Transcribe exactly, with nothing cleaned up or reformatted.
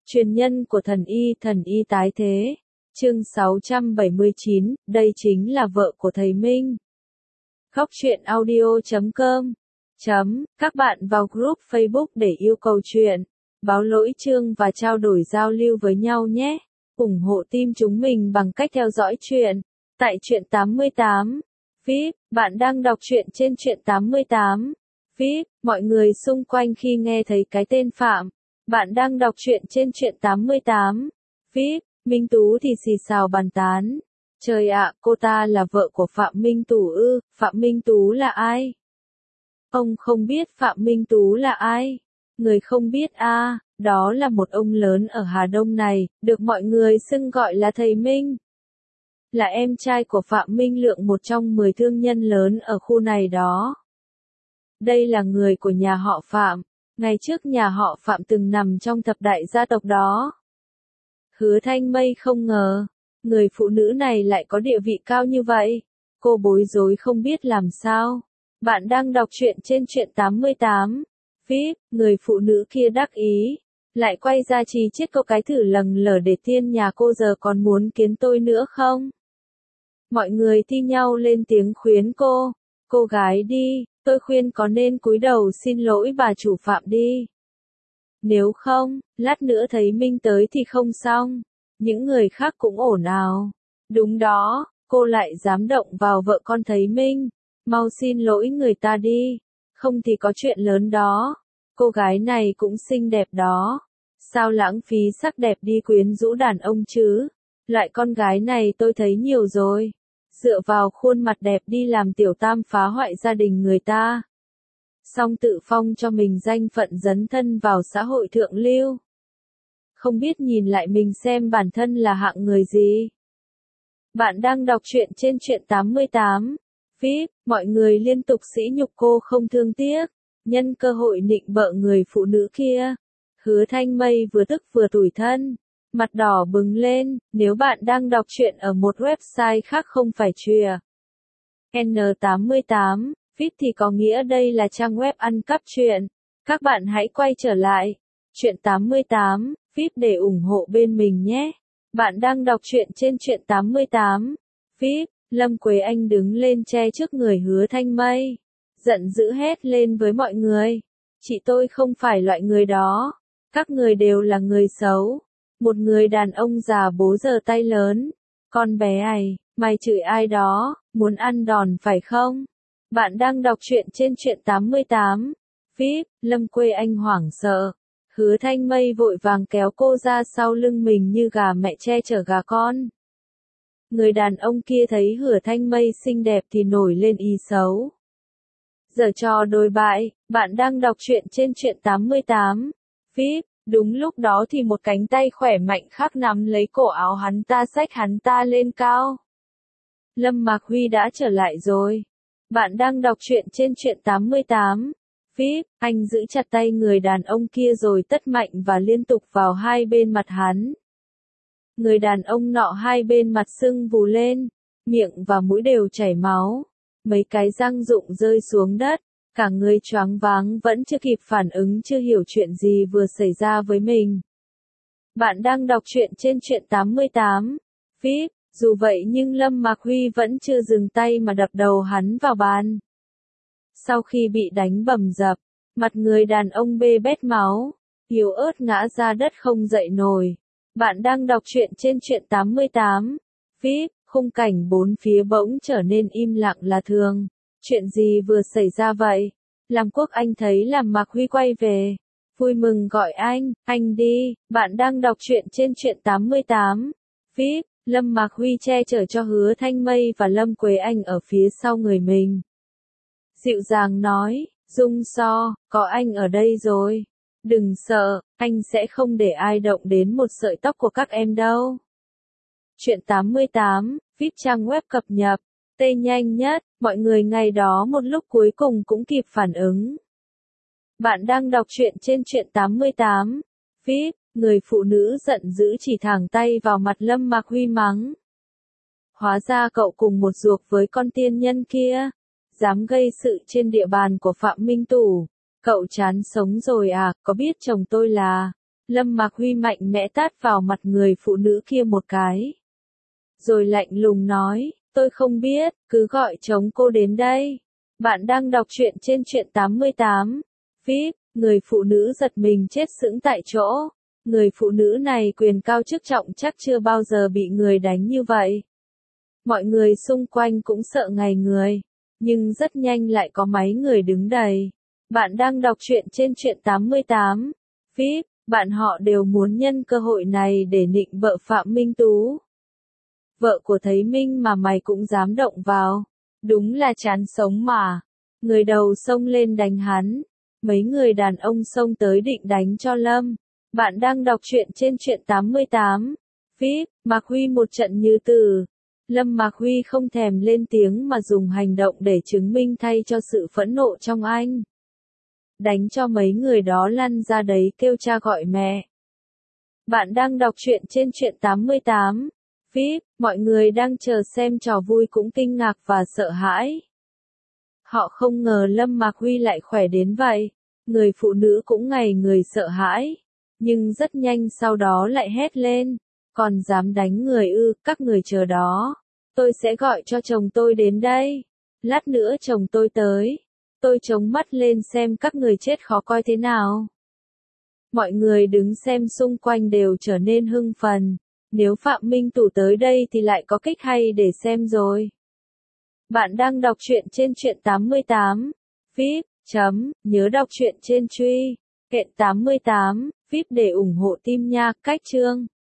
Truyền nhân của thần y, thần y tái thế. Chương sáu trăm bảy mươi chín, đây chính là vợ của thầy Minh. Góc truyện audio chấm com chấm, các bạn vào group Facebook để yêu cầu chuyện, báo lỗi chương và trao đổi giao lưu với nhau nhé. ủng hộ team chúng mình bằng cách theo dõi chuyện tại truyện tám mươi tám vê i pê. Bạn đang đọc truyện trên truyện tám mươi tám vê i pê. Mọi người xung quanh khi nghe thấy cái tên Phạm, bạn đang đọc truyện trên truyện tám mươi tám vê i pê. Minh Tú thì xì xào bàn tán. Trời ạ, cô ta là vợ của Phạm Minh Tú ư? Phạm Minh Tú là ai? Ông không biết Phạm Minh Tú là ai? Người không biết a, à, đó là một ông lớn ở Hà Đông này, được mọi người xưng gọi là thầy Minh. Là em trai của Phạm Minh Lượng, một trong mười thương nhân lớn ở khu này đó. Đây là người của nhà họ Phạm. Ngày trước nhà họ Phạm từng nằm trong thập đại gia tộc đó. Hứa Thanh Mây không ngờ, người phụ nữ này lại có địa vị cao như vậy. Cô bối rối không biết làm sao. Bạn đang đọc truyện trên truyện tám mươi tám vê i pê. Người phụ nữ kia đắc ý, lại quay ra chỉ chết câu cái thử lầng lở để tiên nhà cô giờ còn muốn kiến tôi nữa không? Mọi người thi nhau lên tiếng khuyến cô. Cô gái đi, tôi khuyên có nên cúi đầu xin lỗi bà chủ Phạm đi. Nếu không, lát nữa thấy Minh tới thì không xong. Những người khác cũng ồn ào. Đúng đó, cô lại dám động vào vợ con thấy Minh. Mau xin lỗi người ta đi. Không thì có chuyện lớn đó. Cô gái này cũng xinh đẹp đó. Sao lãng phí sắc đẹp đi quyến rũ đàn ông chứ? Loại con gái này tôi thấy nhiều rồi. Dựa vào khuôn mặt đẹp đi làm tiểu tam phá hoại gia đình người ta. Xong tự phong cho mình danh phận dấn thân vào xã hội thượng lưu. Không biết nhìn lại mình xem bản thân là hạng người gì. Bạn đang đọc truyện trên truyện tám mươi tám vê i pê. Mọi người liên tục sỉ nhục cô không thương tiếc, nhân cơ hội nịnh bợ người phụ nữ kia. Hứa Thanh Mây vừa tức vừa tủi thân, mặt đỏ bừng lên. Nếu bạn đang đọc truyện ở một website khác không phải truyện N tám mươi tám vê i pê thì có nghĩa đây là trang web ăn cắp truyện. Các bạn hãy quay trở lại truyện tám mươi tám vê i pê để ủng hộ bên mình nhé. Bạn đang đọc truyện trên truyện tám mươi tám vê i pê. Lâm Quế Anh đứng lên che trước người Hứa Thanh Mây, giận dữ hét lên với mọi người. Chị tôi không phải loại người đó. Các người đều là người xấu. Một người đàn ông già bố giơ tay lớn. Con bé này, mày chửi ai đó, muốn ăn đòn phải không? Bạn đang đọc truyện trên truyện tám mươi tám vê i pê. Lâm Quế Anh hoảng sợ. Hứa Thanh Mây vội vàng kéo cô ra sau lưng mình như gà mẹ che chở gà con. Người đàn ông kia thấy Hứa Thanh Mây xinh đẹp thì nổi lên ý xấu. Giở trò đồi bại. Bạn đang đọc truyện trên truyện tám mươi tám vê i pê. Đúng lúc đó thì một cánh tay khỏe mạnh khác nắm lấy cổ áo hắn ta, xách hắn ta lên cao. Lâm Mạc Huy đã trở lại rồi. Bạn đang đọc truyện trên truyện tám mươi tám vê i pê. Anh giữ chặt tay người đàn ông kia rồi tất mạnh và liên tục vào hai bên mặt hắn. Người đàn ông nọ hai bên mặt sưng vù lên, miệng và mũi đều chảy máu, mấy cái răng rụng rơi xuống đất, cả người choáng váng vẫn chưa kịp phản ứng, chưa hiểu chuyện gì vừa xảy ra với mình. Bạn đang đọc truyện trên truyện tám mươi tám vê i pê. Dù vậy nhưng Lâm Mạc Huy vẫn chưa dừng tay mà đập đầu hắn vào bàn. Sau khi bị đánh bầm dập, mặt người đàn ông bê bết máu, yếu ớt ngã ra đất không dậy nổi. Bạn đang đọc truyện trên truyện tám mươi tám vê i pê. Khung cảnh bốn phía bỗng trở nên im lặng là thường. Chuyện gì vừa xảy ra vậy? Làm Quốc Anh thấy Làm Mạc Huy quay về, vui mừng gọi anh, anh đi. Bạn đang đọc truyện trên truyện tám mươi tám vê i pê. Lâm Mạc Huy che chở cho Hứa Thanh Mây và Lâm Quế Anh ở phía sau người mình. Dịu dàng nói, Dung So, có anh ở đây rồi. Đừng sợ, anh sẽ không để ai động đến một sợi tóc của các em đâu. Truyện tám mươi tám vê i pê trang web cập nhật. Tê nhanh nhất, mọi người ngày đó một lúc cuối cùng cũng kịp phản ứng. Bạn đang đọc truyện trên truyện tám mươi tám vê i pê. Người phụ nữ giận dữ chỉ thẳng tay vào mặt Lâm Mạc Huy mắng. Hóa ra cậu cùng một ruột với con tiên nhân kia. Dám gây sự trên địa bàn của Phạm Minh Tú. Cậu chán sống rồi à, có biết chồng tôi là Lâm Mạc Huy mạnh mẽ tát vào mặt người phụ nữ kia một cái. Rồi lạnh lùng nói, tôi không biết, cứ gọi chồng cô đến đây. Bạn đang đọc truyện trên truyện tám mươi tám. vê i pê, người phụ nữ giật mình chết sững tại chỗ. Người phụ nữ này quyền cao chức trọng chắc chưa bao giờ bị người đánh như vậy. Mọi người xung quanh cũng sợ ngây người. Nhưng rất nhanh lại có mấy người đứng đầy. Bạn đang đọc truyện trên truyện tám mươi tám. vê i pê, bạn họ đều muốn nhân cơ hội này để nịnh vợ Phạm Minh Tú. Vợ của Thấy Minh mà mày cũng dám động vào. Đúng là chán sống mà. Người đầu xông lên đánh hắn. Mấy người đàn ông xông tới định đánh cho Lâm. Bạn đang đọc truyện trên truyện tám mươi tám. vê i pê, Mạc Huy một trận như tử. Lâm Mạc Huy không thèm lên tiếng mà dùng hành động để chứng minh thay cho sự phẫn nộ trong anh. Đánh cho mấy người đó lăn ra đấy kêu cha gọi mẹ. Bạn đang đọc truyện trên truyện tám mươi tám. vê i pê, mọi người đang chờ xem trò vui cũng kinh ngạc và sợ hãi. Họ không ngờ Lâm Mạc Huy lại khỏe đến vậy. Người phụ nữ cũng ngây người sợ hãi. Nhưng rất nhanh sau đó lại hét lên. Còn dám đánh người ư, các người chờ đó. Tôi sẽ gọi cho chồng tôi đến đây. Lát nữa chồng tôi tới. Tôi chống mắt lên xem các người chết khó coi thế nào. Mọi người đứng xem xung quanh đều trở nên hưng phấn. Nếu Phạm Minh Tú tới đây thì lại có kịch hay để xem rồi. Bạn đang đọc truyện trên truyện tám mươi tám. vê i pê, chấm, nhớ đọc truyện trên truy. Kện tám mươi tám, vê i pê để ủng hộ team nha, cách chương.